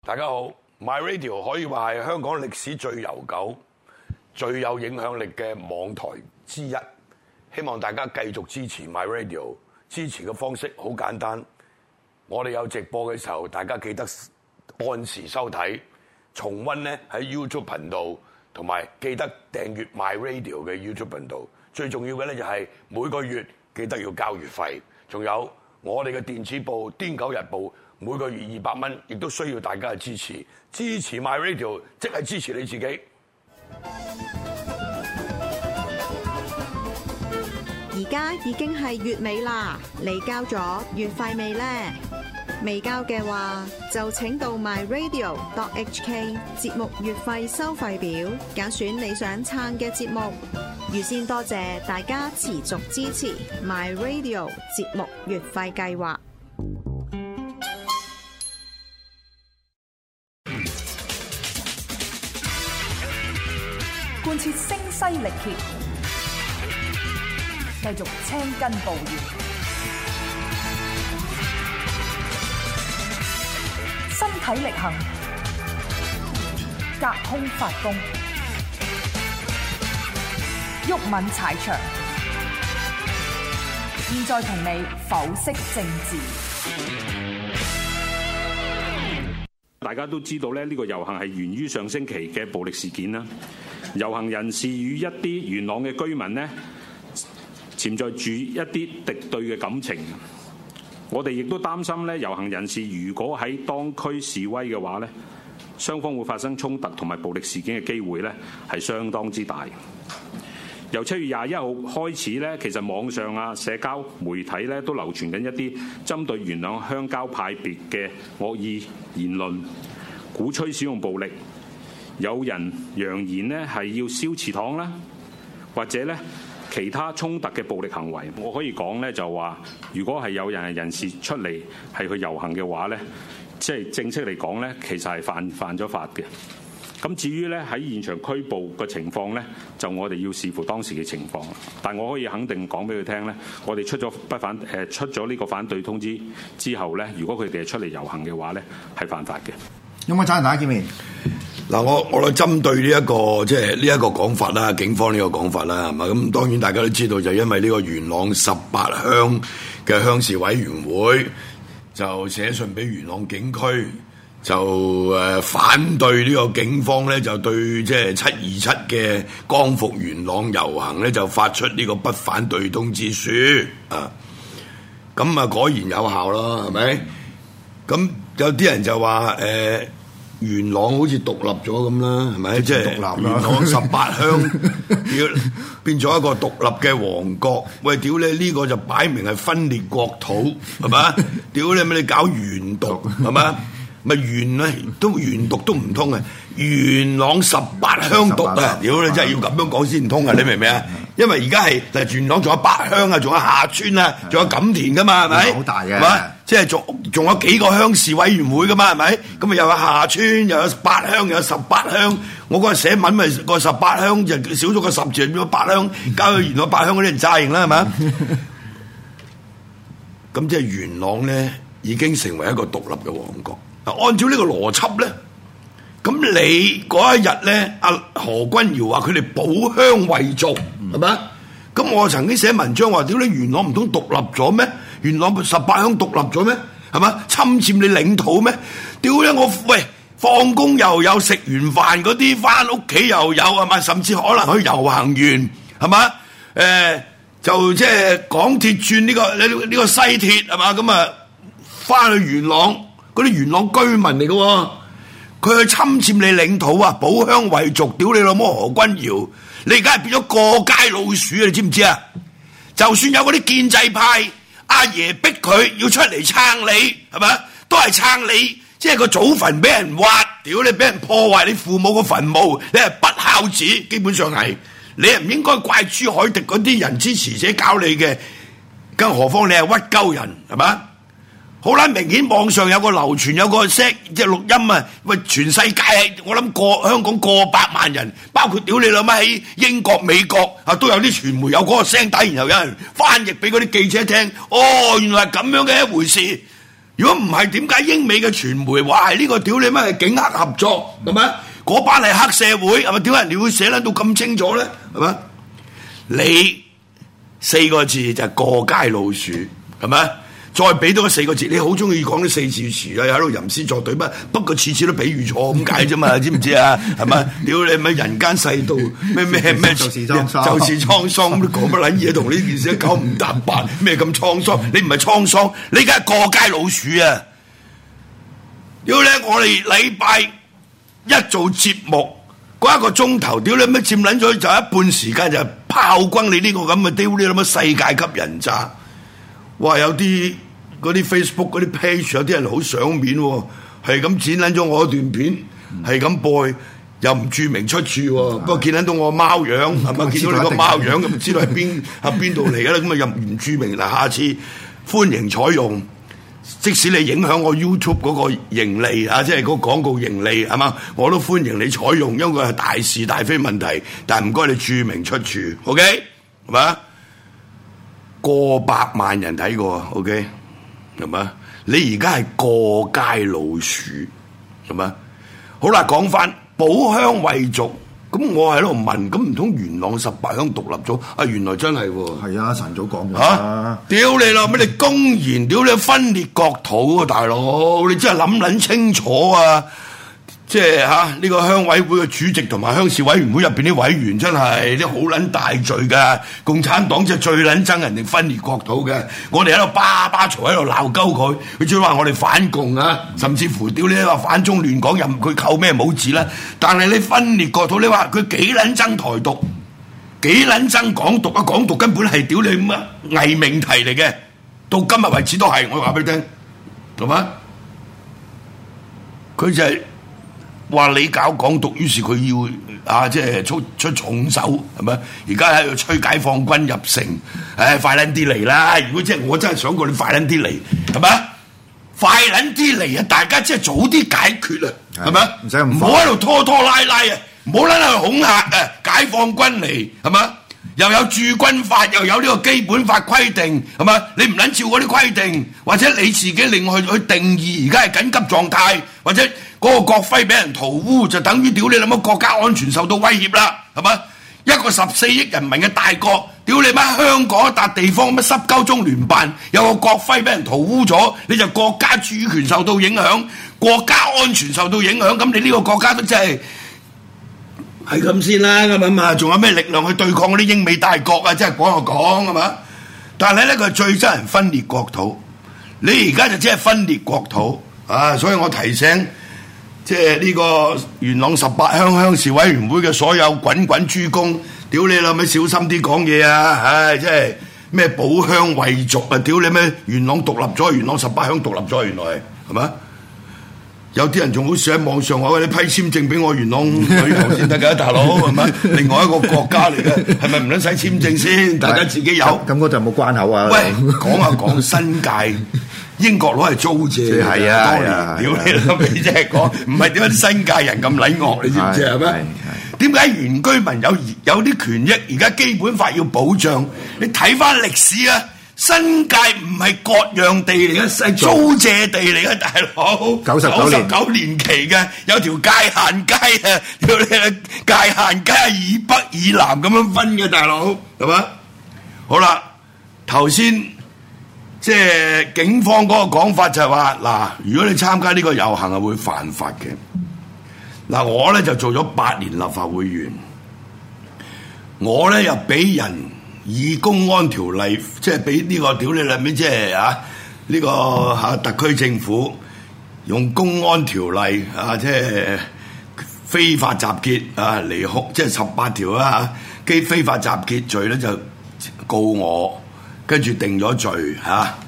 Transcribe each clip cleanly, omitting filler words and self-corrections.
大家好 ，My Radio 可以話係香港歷史最悠久、最有影響力嘅網台之一。希望大家繼續支持 My Radio， 支持嘅方式好簡單，我哋有直播嘅時候，大家記得按時收睇，重溫呢喺 YouTube 頻道，同埋記得訂閱 My Radio 嘅 YouTube 頻道。最重要嘅咧就係每個月記得要交月費，仲有我哋嘅電子報《癲狗日報》。每個月200蚊，亦都需要大家嘅支持。支持 My Radio， 即係支持你自己。 而家已經係月尾啦，你交咗月費未呢？未交嘅話，就請到 myradio.hk 節目月費收費表，揀選你想撐嘅節目。預先多謝大家持續支持 My Radio 節目月費計劃。 貫徹聲嘶力竭，繼續青筋暴現，身體力行，隔空發功，毓民踩場。現在同你剖析政治。 大家都知道咧，呢個遊行係源於上星期嘅暴力事件啦。遊行人士與一啲元朗嘅居民呢，潛在住一啲敵對嘅感情。我哋亦都擔心咧，遊行人士如果喺當區示威嘅話咧，雙方會發生衝突同埋暴力事件嘅機會咧，係相當之大。由7月21號開始咧，其實網上啊、社交媒體咧都流傳緊一啲針對元朗鄉郊派別嘅惡意言論，鼓吹使用暴力。有人揚言呢係要燒祠堂啦，或者呢其他衝突嘅暴力行為。我可以講呢就話，如果係有人士出嚟係去遊行嘅話呢，即係正式嚟講呢，其實係犯咗法嘅。咁至於呢喺現場拘捕嘅情況呢，就我哋要視乎當時嘅情況。但我可以肯定講俾佢聽呢，我哋出咗呢個反對通知之後呢，如果佢哋係出嚟遊行嘅話呢，係犯法嘅。 有冇贊大家見面？ 嗱，我針對呢一個即係呢一個講法啦，警方呢個講法啦，係嘛？咁當然大家都知道，就因為呢個元朗18鄉嘅鄉事委員會就寫信俾元朗警區，就反對呢個警方咧，就對即係727嘅光復元朗遊行咧，就發出呢個不反對通知書啊。咁啊果然有效啦，係咪？咁有啲人就話元朗好似獨立咗咁啦，係咪？即係元朗18鄉變咗一個獨立嘅王國。喂，屌你呢個就擺明係分裂國土，係嘛？屌你咪你搞元獨，係嘛？咪元咧都元獨都唔通啊！元朗18鄉獨啊！屌你真係要咁樣講先唔通啊！你明唔明啊？因為而家係元朗仲有8鄉啊，仲有下村啊，仲有錦田噶嘛，係咪？好大嘅，係嘛？即係仲有幾個鄉事委員會噶嘛，係咪？咁啊又有下村，又有8鄉，又有18鄉。我嗰日寫文咪個18鄉就少咗個10字，變咗8鄉，交去元朗8鄉嗰啲人詐型啦，係咪？咁即係元朗咧已經成為一個獨立嘅王國。按照呢個邏輯咧，咁你嗰一日咧，阿何君堯話佢哋保鄉衛族，係咪？咁我曾經寫文章話：屌你元朗唔通獨立咗咩？元朗18鄉獨立咗咩？係嘛？侵佔你領土咩？屌你我喂，放工又有，食完飯嗰啲翻屋企又有，係嘛？甚至可能去遊行完，係嘛？就即係港鐵轉呢個西鐵，係嘛？咁啊，翻去元朗。嗰啲元朗居民嚟嘅喎，佢去侵佔你領土啊！保鄉衛族，屌你老母何君堯，你而家係變咗過街老鼠啊！你知唔知啊？就算有嗰啲建制派阿爺逼佢要出嚟撐你，係咪？都係撐你，即係個祖墳俾人挖，屌你俾人破壞你父母個墳墓，你係不孝子，基本上係你係唔應該怪朱凱廸嗰啲人支持者搞你嘅，更何況你係屈鳩人，係咪？好啦，明顯網上有個流傳有個聲即係錄音啊！喂，全世界我諗香港過百萬人，包括屌你老媽喺英國、美國啊，都有啲傳媒有嗰個聲帶，然後有人翻譯俾嗰啲記者聽。哦，原來係咁樣嘅一回事。 如果唔係，點解英美嘅傳媒話係呢個屌你乜係警黑合作係咪？嗰班係黑社會係咪？點解人哋會寫得到咁清楚咧？係咪？你4個字就係過街老鼠係咪？再俾多4個字，你好中意講啲4字詞啊，喺度吟詩作對乜？不過次次都比喻錯咁解啫嘛，知唔知啊？係咪？屌你咪人間世道咩就是滄桑，就是滄桑咁講乜撚嘢？同呢件事九唔搭八，咩咁滄桑？你唔係滄桑，你梗係過街老鼠啊！屌你，我哋禮拜一做節目嗰1個鐘頭，屌你咩佔撚咗就一半時間就炮轟你呢個咁嘅屌你乜世界級人渣！哇！有啲嗰啲 Facebook 嗰啲 page 有啲人好賞面喎，係咁剪撚咗我段片，係咁播，又唔註明出處喎。不過見撚到我貓樣，係咪見到你個貓樣咁，知道係邊度嚟嘅啦？咁啊又唔註明嗱，下次歡迎採用。即使你影響我 YouTube 嗰個盈利啊，即係嗰個廣告盈利係嘛，我都歡迎你採用，因為係大是大非問題。但係唔該你註明出處 ，OK 係嘛？過百萬人睇過 ，OK 係嘛？你而家係過街老鼠係嘛？好啦，講翻保鄉衛族，咁我喺度問，咁唔通元朗18鄉獨立咗？啊，原來真係喎。係啊，晨早講嘅。嚇！屌你啦！咩你公然屌你分裂國土啊，大佬！你真係諗撚清楚啊！即係呢個鄉委會嘅主席同埋鄉事委員會入邊啲委員真係啲好撚大罪㗎！共產黨真係最撚憎人哋分裂國土嘅，我哋喺度巴巴嘈喺度鬧鳩佢，佢仲話我哋反共啊，甚至乎屌你話反中亂港，任佢扣咩帽子啦！但係你分裂國土，你話佢幾撚憎台獨，幾撚憎港獨啊？港獨根本係屌你乜偽命題嚟嘅，到今日為止都係，我話俾你聽，係嘛？佢就係話你搞港獨，於是佢要即係出重手，係咪？而家喺度催解放軍入城，快撚啲嚟啦！如果即係我真係想過你快撚啲嚟，係咪？快撚啲嚟啊！大家即係早啲解決啊，係咪？唔使唔好喺度拖拖拉拉啊！唔好喺度恐嚇啊！解放軍嚟，係咪？又有駐軍法，又有呢個基本法規定，係咪？你唔撚照嗰啲規定，或者你自己另外去定義，而家係緊急狀態，或者嗰個國徽俾人塗污，就等於屌你乜國家安全受到威脅啦，係咪？一個14億人民嘅大國，屌你乜香港一笪地方乜濕鳩中聯辦有個國徽俾人塗污咗，你就國家主權受到影響，國家安全受到影響，咁你呢個國家都真係咁先啦，咁啊，仲有咩力量去對抗嗰啲英美大國啊？即係講就講係嘛？但係咧，佢最憎人分裂國土，你而家就只係分裂國土啊！所以我提醒，即係呢個元朗18鄉鄉事委員會嘅所有滾滾諸公，屌你老味，小心啲講嘢啊！唉，即係咩保鄉衛族啊！屌你咩元朗獨立咗，元朗18鄉獨立咗，原來係嘛？有啲人仲好似喺網上話：你批簽證俾我元朗旅遊先得㗎，大佬係咪？另外一個國家嚟嘅，係咪唔撚使簽證先？大家自己有。咁嗰度有冇關口啊？喂，講新界，英國佬係租借，係啊，屌你老味，即係講，唔係點解啲新界人咁禮樂？你知唔知係咩？點解原居民有啲權益？而家基本法要保障，你睇翻歷史啊！新界唔係割讓地嚟嘅，係租借地嚟嘅，大佬。99年期嘅，有條界限街啊，條界限街以北以南咁樣分嘅，大佬係嘛？好啦，頭先即係警方嗰個講法就係話，嗱，如果你參加呢個遊行係會犯法嘅。嗱，我咧就做咗8年立法會議員，我咧又俾人以公安條例，即係俾呢個屌你啦咩，即係呢個特區政府用公安條例即係非法集結離控，即係18條啦嚇，非法集結罪咧就告我，跟住定咗罪嚇。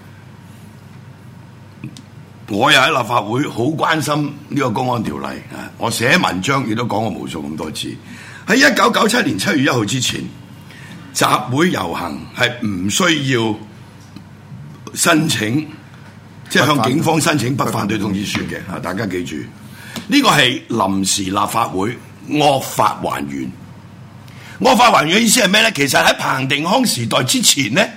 我又喺立法會好關心呢個公安條例啊！我寫文章亦都講過無數咁多次。喺1997年7月1號之前，集會遊行係唔需要申請，即係向警方申請不反對通知書嘅。啊，大家記住，呢個係臨時立法會惡法還原。惡法還原嘅意思係咩咧？其實喺彭定康時代之前咧，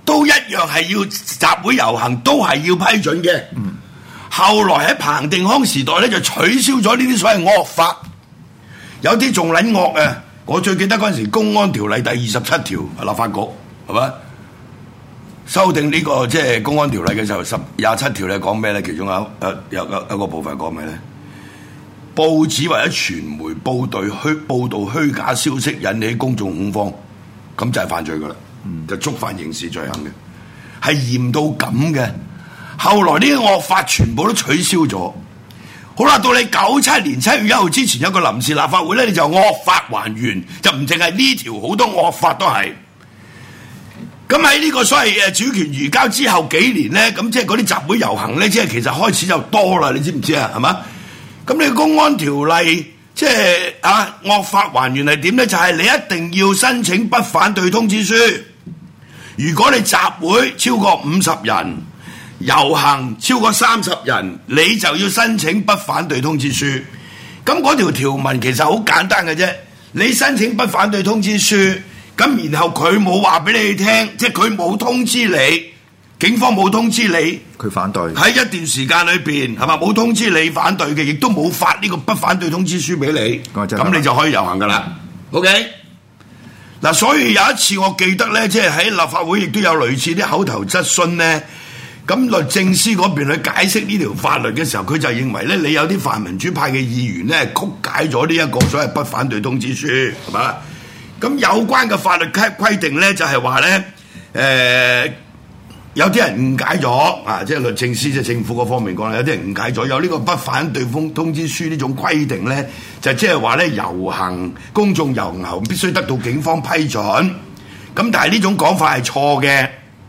都一樣係要集會遊行，都係要批准嘅。後來喺彭定康時代咧就取消咗呢啲所謂惡法，有啲仲撚惡啊！我最記得嗰陣時公安條例第27條立法局係嘛修訂呢個即係公安條例嘅時候，27條咧講咩咧？其中有個部分講咩咧？報紙或者傳媒報道虛假消息引起公眾恐慌，咁就係犯罪噶啦，就觸犯刑事罪行嘅，係嚴到咁嘅。後來呢啲惡法全部都取消咗。好啦，到你97年7月1號之前有個臨時立法會咧，你就惡法還原，就唔淨係呢條，好多惡法都係。咁喺呢個所謂主權移交之後幾年咧，咁即係嗰啲集會遊行咧，即係其實開始就多啦，你知唔知啊？係嘛？咁你公安條例即係惡法還原係點咧？就係你一定要申請不反對通知書。如果你集會超過50人，遊行超過30人，你就要申請不反對通知書。咁嗰條條文其實好簡單嘅啫，你申請不反對通知書，咁然後佢冇話俾你聽，即係佢冇通知你，警方冇通知你， 佢反對喺一段時間裏邊係嘛，冇通知你反對嘅，亦都冇發呢個不反對通知書俾你，咁你就可以遊行噶啦。OK， 嗱，所以有一次我記得咧，即係喺立法會亦都有類似啲口頭質詢咧。咁律政司嗰邊去解釋呢條法律嘅時候，佢就認為咧，你有啲泛民主派嘅議員咧曲解咗呢一個所謂不反對通知書，係嘛？咁有關嘅法律規定咧，就係話咧，有啲人誤解咗啊，即係律政司即係政府嗰方面講，有啲人誤解咗有呢個不反對通知書呢種規定咧，就即係話咧公眾遊行後必須得到警方批准。咁但係呢種講法係錯嘅。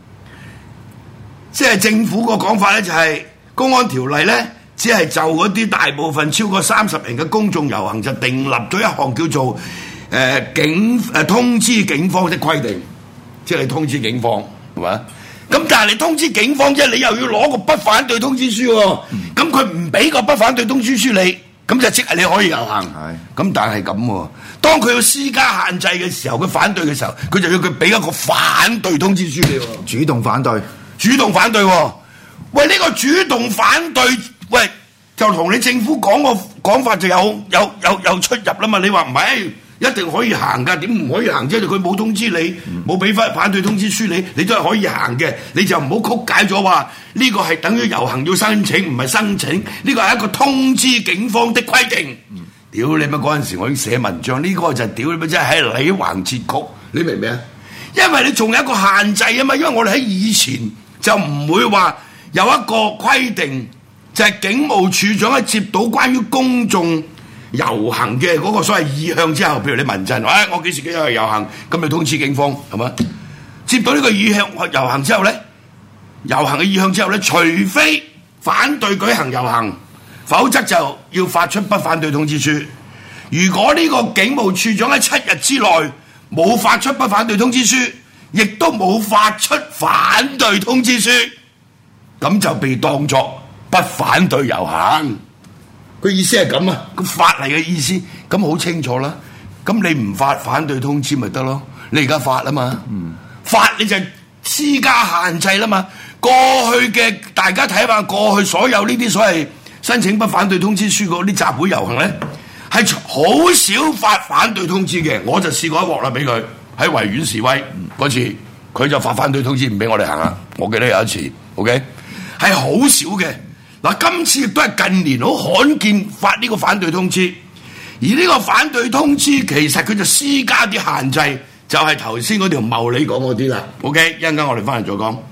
即係政府個講法咧，就係公安條例咧，只係就嗰啲大部分超過30人嘅公眾遊行就訂立咗一項叫做通知警方的規定，即係你通知警方係嘛？咁但係你通知警方啫，你又要攞個不反對通知書喎，咁佢唔俾個不反對通知書你，咁就即係你可以遊行。咁但係咁喎，當佢要施加限制嘅時候，佢反對嘅時候，佢就要佢俾一個反對通知書你喎， 主動反對。 主動反對喎，喂呢個主動反對，喂就同你政府講個講法就有出入啦嘛？你話唔係一定可以行㗎，點唔可以行啫？佢冇通知你，冇俾翻反對通知書你都係可以行嘅，你就唔好曲解咗話呢個係等於遊行要申請，唔係申請，呢個係一個通知警方的規定。屌你乜嗰陣時我已經寫文章，呢個就屌你乜真係喺你橫截曲，你明唔明啊？因為你仲有一個限制啊嘛，因為我哋喺以前。就唔會話有一個規定，就係警務處長喺接到關於公眾遊行嘅嗰個所謂意向之後，譬如你民陣，我幾時去遊行，咁就通知警方係嘛？接到呢個意向遊行之後咧，遊行嘅意向之後咧，除非反對舉行遊行，否則就要發出不反對通知書。如果呢個警務處長喺7日之內冇發出不反對通知書，亦都冇發出反對通知書，咁就被當作不反對遊行。個意思係咁啊，個法例嘅意思，咁好清楚啦。咁你唔發反對通知咪得咯？你而家發啊嘛，發你就施加限制啦嘛。過去嘅大家睇下，過去所有呢啲所謂申請不反對通知書嗰啲集會遊行咧，係好少發反對通知嘅。我就試過一鑊啦，俾佢。喺維園示威嗰次，佢就發反對通知唔俾我哋行啦。我記得有一次 ，OK， 係好少嘅。嗱，今次亦都係近年好罕見發呢個反對通知，而呢個反對通知其實佢就施加啲限制，就係頭先嗰條茂利講嗰啲啦。OK， 一陣間我哋翻嚟再講。